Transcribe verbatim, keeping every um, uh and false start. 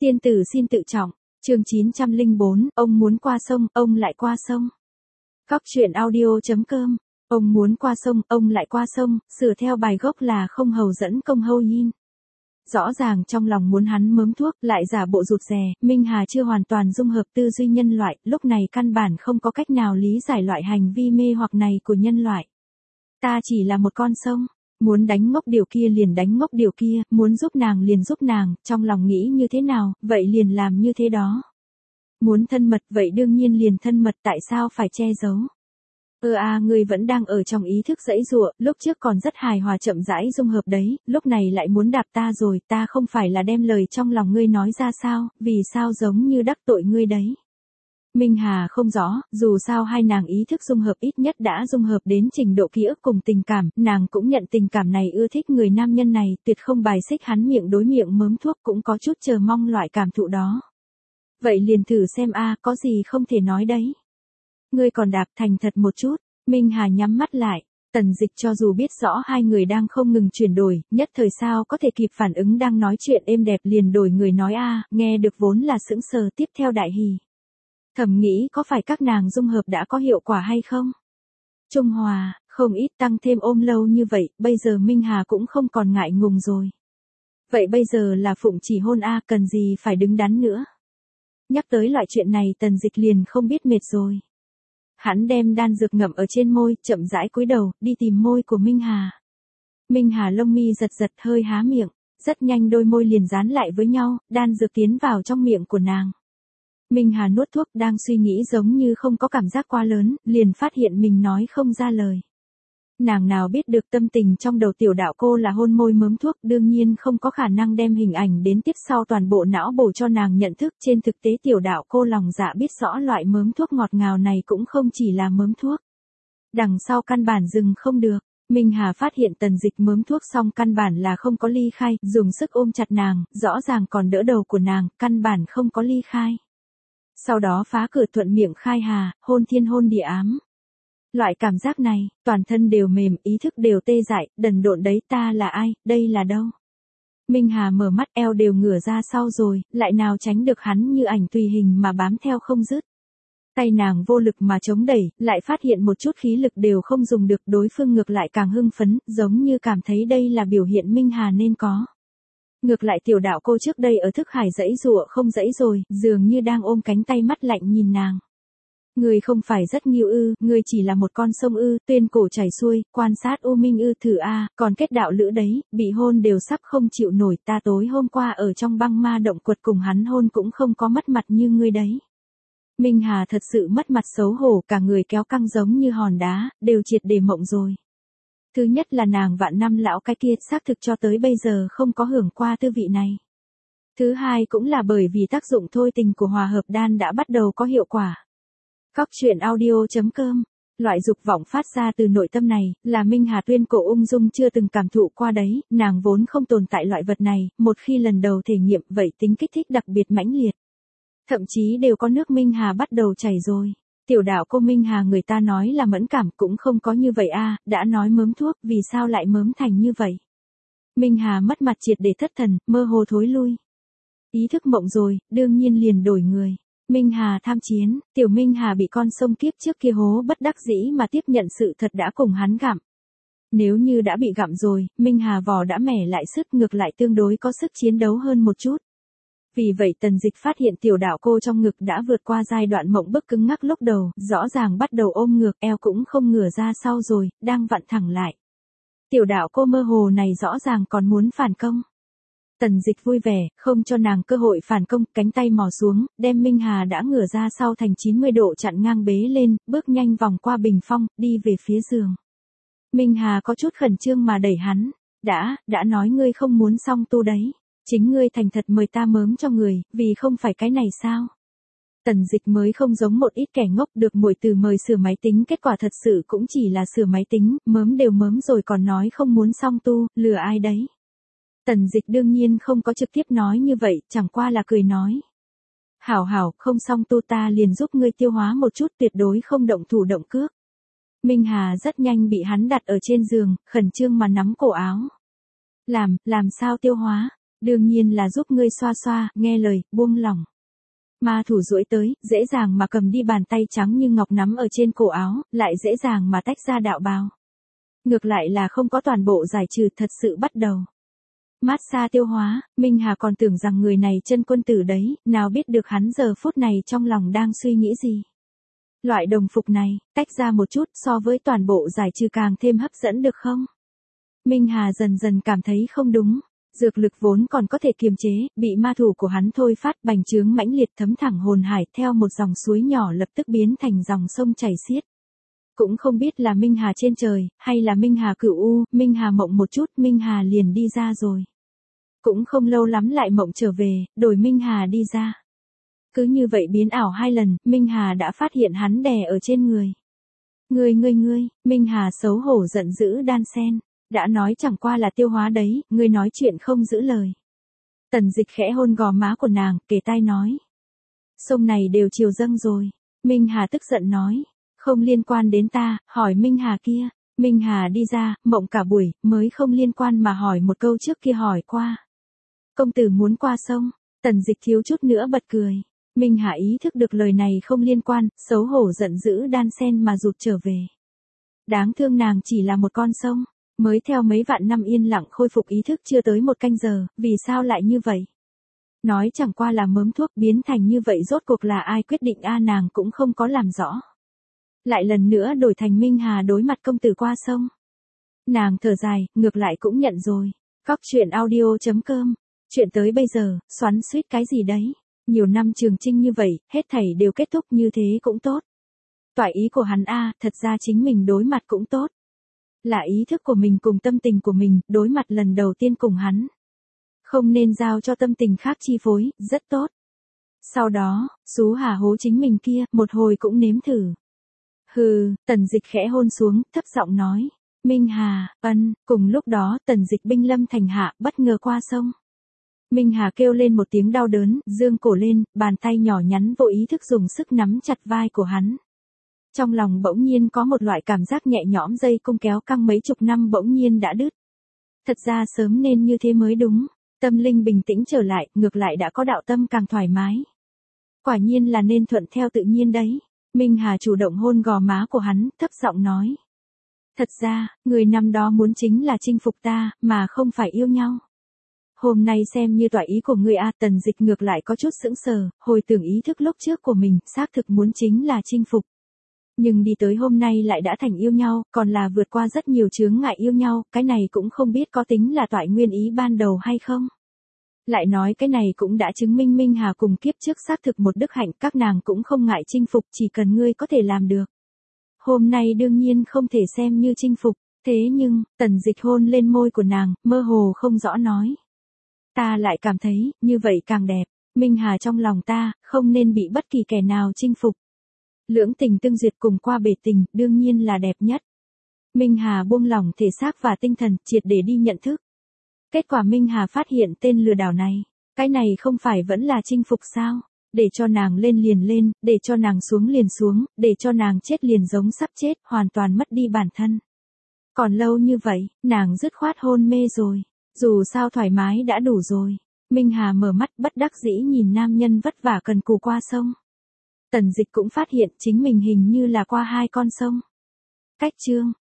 Tiên tử xin tự trọng, chương chín trăm lẻ bốn, ông muốn qua sông, ông lại qua sông. Cóc truyện audio.com, ông muốn qua sông, ông lại qua sông, sửa theo bài gốc là không hầu dẫn công hâu yin. Rõ ràng trong lòng muốn hắn mớm thuốc, lại giả bộ rụt rè, Minh Hà chưa hoàn toàn dung hợp tư duy nhân loại, lúc này căn bản không có cách nào lý giải loại hành vi mê hoặc này của nhân loại. Ta chỉ là một con sông. Muốn đánh ngốc điều kia liền đánh ngốc điều kia, muốn giúp nàng liền giúp nàng, trong lòng nghĩ như thế nào, vậy liền làm như thế đó. Muốn thân mật, vậy đương nhiên liền thân mật, tại sao phải che giấu? Ơ à, ngươi vẫn đang ở trong ý thức giãy giụa, lúc trước còn rất hài hòa chậm rãi dung hợp đấy, lúc này lại muốn đạp ta rồi, ta không phải là đem lời trong lòng ngươi nói ra sao, vì sao giống như đắc tội ngươi đấy. Minh Hà không rõ, dù sao hai nàng ý thức dung hợp ít nhất đã dung hợp đến trình độ ký ức cùng tình cảm, nàng cũng nhận tình cảm này ưa thích người nam nhân này, tuyệt không bài xích hắn miệng đối miệng mớm thuốc, cũng có chút chờ mong loại cảm thụ đó. Vậy liền thử xem a, có gì không thể nói đấy. Ngươi còn đạp thành thật một chút, Minh Hà nhắm mắt lại. Tần Dịch cho dù biết rõ hai người đang không ngừng chuyển đổi, nhất thời sao có thể kịp phản ứng, đang nói chuyện êm đẹp liền đổi người nói a, nghe được vốn là sững sờ, tiếp theo đại hỉ. Thầm nghĩ có phải các nàng dung hợp đã có hiệu quả hay không? Trung hòa, không ít tăng thêm ôm lâu như vậy, bây giờ Minh Hà cũng không còn ngại ngùng rồi. Vậy bây giờ là phụng chỉ hôn a, cần gì phải đứng đắn nữa. Nhắc tới loại chuyện này Tần Dịch liền không biết mệt rồi. Hắn đem đan dược ngậm ở trên môi, chậm rãi cúi đầu, đi tìm môi của Minh Hà. Minh Hà lông mi giật giật, hơi há miệng, rất nhanh đôi môi liền dán lại với nhau, đan dược tiến vào trong miệng của nàng. Minh Hà nuốt thuốc, đang suy nghĩ giống như không có cảm giác quá lớn, liền phát hiện mình nói không ra lời. Nàng nào biết được tâm tình trong đầu tiểu đạo cô là hôn môi mớm thuốc, đương nhiên không có khả năng đem hình ảnh đến tiếp sau toàn bộ não bổ cho nàng nhận thức. Trên thực tế tiểu đạo cô lòng dạ biết rõ loại mớm thuốc ngọt ngào này cũng không chỉ là mớm thuốc. Đằng sau căn bản dừng không được. Minh Hà phát hiện Tần Dịch mớm thuốc xong căn bản là không có ly khai, dùng sức ôm chặt nàng, rõ ràng còn đỡ đầu của nàng, căn bản không có ly khai. Sau đó phá cửa thuận miệng khai hà, hôn thiên hôn địa ám. Loại cảm giác này, toàn thân đều mềm, ý thức đều tê dại, đần độn đấy, ta là ai, đây là đâu? Minh Hà mở mắt, eo đều ngửa ra sau rồi, lại nào tránh được hắn như ảnh tùy hình mà bám theo không dứt. Tay nàng vô lực mà chống đẩy, lại phát hiện một chút khí lực đều không dùng được, đối phương ngược lại càng hưng phấn, giống như cảm thấy đây là biểu hiện Minh Hà nên có. Ngược lại tiểu đạo cô trước đây ở thức hải giãy giụa không giãy rồi, dường như đang ôm cánh tay mắt lạnh nhìn nàng. Người không phải rất nghiêu ư, người chỉ là một con sông ư, tuyên cổ chảy xuôi, quan sát u minh ư, thử a, còn kết đạo lữ đấy, bị hôn đều sắp không chịu nổi, ta tối hôm qua ở trong băng ma động quật cùng hắn hôn cũng không có mất mặt như ngươi đấy. Minh Hà thật sự mất mặt xấu hổ, cả người kéo căng giống như hòn đá, đều triệt để mộng rồi. Thứ nhất là nàng vạn năm lão cái kia xác thực cho tới bây giờ không có hưởng qua tư vị này. Thứ hai cũng là bởi vì tác dụng thôi tình của hòa hợp đan đã bắt đầu có hiệu quả. Cóc truyện audio.com, loại dục vọng phát ra từ nội tâm này, là Minh Hà tuyên cổ ung dung chưa từng cảm thụ qua đấy, nàng vốn không tồn tại loại vật này, một khi lần đầu thể nghiệm vậy tính kích thích đặc biệt mãnh liệt. Thậm chí đều có nước Minh Hà bắt đầu chảy rồi. Tiểu đạo cô Minh Hà người ta nói là mẫn cảm cũng không có như vậy a, đã nói mớm thuốc, vì sao lại mớm thành như vậy? Minh Hà mất mặt triệt để thất thần, mơ hồ thối lui. Ý thức mộng rồi, đương nhiên liền đổi người. Minh Hà tham chiến, tiểu Minh Hà bị con sông kiếp trước kia hố bất đắc dĩ mà tiếp nhận sự thật đã cùng hắn gặm. Nếu như đã bị gặm rồi, Minh Hà vò đã mẻ lại sức, ngược lại tương đối có sức chiến đấu hơn một chút. Vì vậy Tần Dịch phát hiện tiểu đạo cô trong ngực đã vượt qua giai đoạn mộng bức cứng ngắc lúc đầu, rõ ràng bắt đầu ôm ngược, eo cũng không ngửa ra sau rồi, đang vặn thẳng lại. Tiểu đạo cô mơ hồ này rõ ràng còn muốn phản công. Tần Dịch vui vẻ, không cho nàng cơ hội phản công, cánh tay mò xuống, đem Minh Hà đã ngửa ra sau thành chín mươi độ chặn ngang bế lên, bước nhanh vòng qua bình phong, đi về phía giường. Minh Hà có chút khẩn trương mà đẩy hắn, đã, đã nói ngươi không muốn song tu đấy. Chính ngươi thành thật mời ta mớm cho người, vì không phải cái này sao? Tần Dịch mới không giống một ít kẻ ngốc được muội từ mời sửa máy tính, kết quả thật sự cũng chỉ là sửa máy tính, mớm đều mớm rồi còn nói không muốn song tu, lừa ai đấy? Tần Dịch đương nhiên không có trực tiếp nói như vậy, chẳng qua là cười nói. Hảo hảo, không song tu ta liền giúp ngươi tiêu hóa một chút, tuyệt đối không động thủ động cước. Minh Hà rất nhanh bị hắn đặt ở trên giường, khẩn trương mà nắm cổ áo. Làm, làm sao tiêu hóa? Đương nhiên là giúp ngươi xoa xoa, nghe lời, buông lỏng. Ma thủ duỗi tới, dễ dàng mà cầm đi bàn tay trắng như ngọc nắm ở trên cổ áo, lại dễ dàng mà tách ra đạo bào. Ngược lại là không có toàn bộ giải trừ, thật sự bắt đầu. Mát xa tiêu hóa, Minh Hà còn tưởng rằng người này chân quân tử đấy, nào biết được hắn giờ phút này trong lòng đang suy nghĩ gì. Loại đồng phục này, tách ra một chút so với toàn bộ giải trừ càng thêm hấp dẫn được không? Minh Hà dần dần cảm thấy không đúng. Dược lực vốn còn có thể kiềm chế, bị ma thủ của hắn thôi phát bành trướng mãnh liệt thấm thẳng hồn hải theo một dòng suối nhỏ lập tức biến thành dòng sông chảy xiết. Cũng không biết là Minh Hà trên trời, hay là Minh Hà cửu u, Minh Hà mộng một chút, Minh Hà liền đi ra rồi. Cũng không lâu lắm lại mộng trở về, đổi Minh Hà đi ra. Cứ như vậy biến ảo hai lần, Minh Hà đã phát hiện hắn đè ở trên người. Ngươi ngươi ngươi, Minh Hà xấu hổ giận dữ đan sen. Đã nói chẳng qua là tiêu hóa đấy, ngươi nói chuyện không giữ lời. Tần Dịch khẽ hôn gò má của nàng, kề tai nói. Sông này đều chiều dâng rồi. Minh Hà tức giận nói. Không liên quan đến ta, hỏi Minh Hà kia. Minh Hà đi ra, mộng cả buổi, mới không liên quan mà hỏi một câu trước kia hỏi qua. Công tử muốn qua sông. Tần Dịch thiếu chút nữa bật cười. Minh Hà ý thức được lời này không liên quan, xấu hổ giận dữ đan sen mà rụt trở về. Đáng thương nàng chỉ là một con sông. Mới theo mấy vạn năm yên lặng khôi phục ý thức chưa tới một canh giờ, vì sao lại như vậy? Nói chẳng qua là mớm thuốc biến thành như vậy rốt cuộc là ai quyết định a nàng cũng không có làm rõ. Lại lần nữa đổi thành Minh Hà đối mặt công tử qua sông. Nàng thở dài, ngược lại cũng nhận rồi. Cóc truyện audio chấm com. Chuyện tới bây giờ, xoắn xuýt cái gì đấy? Nhiều năm trường chinh như vậy, hết thảy đều kết thúc như thế cũng tốt. Toại ý của hắn a, thật ra chính mình đối mặt cũng tốt. Là ý thức của mình cùng tâm tình của mình, đối mặt lần đầu tiên cùng hắn. Không nên giao cho tâm tình khác chi phối, rất tốt. Sau đó, xú hà hố chính mình kia, một hồi cũng nếm thử. Hừ, Tần Dịch khẽ hôn xuống, thấp giọng nói. Minh Hà, ân, cùng lúc đó, Tần Dịch binh lâm thành hạ, bất ngờ qua sông. Minh Hà kêu lên một tiếng đau đớn, dương cổ lên, bàn tay nhỏ nhắn vô ý thức dùng sức nắm chặt vai của hắn. Trong lòng bỗng nhiên có một loại cảm giác nhẹ nhõm dây cung kéo căng mấy chục năm bỗng nhiên đã đứt. Thật ra sớm nên như thế mới đúng. Tâm linh bình tĩnh trở lại, ngược lại đã có đạo tâm càng thoải mái. Quả nhiên là nên thuận theo tự nhiên đấy. Minh Hà chủ động hôn gò má của hắn, thấp giọng nói. Thật ra, người năm đó muốn chính là chinh phục ta, mà không phải yêu nhau. Hôm nay xem như tỏa ý của ngươi a. Tần Dịch ngược lại có chút sững sờ, hồi tưởng ý thức lúc trước của mình, xác thực muốn chính là chinh phục. Nhưng đi tới hôm nay lại đã thành yêu nhau, còn là vượt qua rất nhiều chướng ngại yêu nhau, cái này cũng không biết có tính là toại nguyên ý ban đầu hay không. Lại nói cái này cũng đã chứng minh Minh Hà cùng kiếp trước xác thực một đức hạnh, các nàng cũng không ngại chinh phục, chỉ cần ngươi có thể làm được. Hôm nay đương nhiên không thể xem như chinh phục, thế nhưng, Tần Dịch hôn lên môi của nàng, mơ hồ không rõ nói. Ta lại cảm thấy, như vậy càng đẹp, Minh Hà trong lòng ta, không nên bị bất kỳ kẻ nào chinh phục. Lưỡng tình tương duyệt cùng qua bể tình, đương nhiên là đẹp nhất. Minh Hà buông lỏng thể xác và tinh thần, triệt để đi nhận thức. Kết quả Minh Hà phát hiện tên lừa đảo này. Cái này không phải vẫn là chinh phục sao? Để cho nàng lên liền lên, để cho nàng xuống liền xuống, để cho nàng chết liền giống sắp chết, hoàn toàn mất đi bản thân. Còn lâu như vậy, nàng dứt khoát hôn mê rồi. Dù sao thoải mái đã đủ rồi. Minh Hà mở mắt bất đắc dĩ nhìn nam nhân vất vả cần cù qua sông. Tần Dịch cũng phát hiện chính mình hình như là qua hai con sông. Cách chương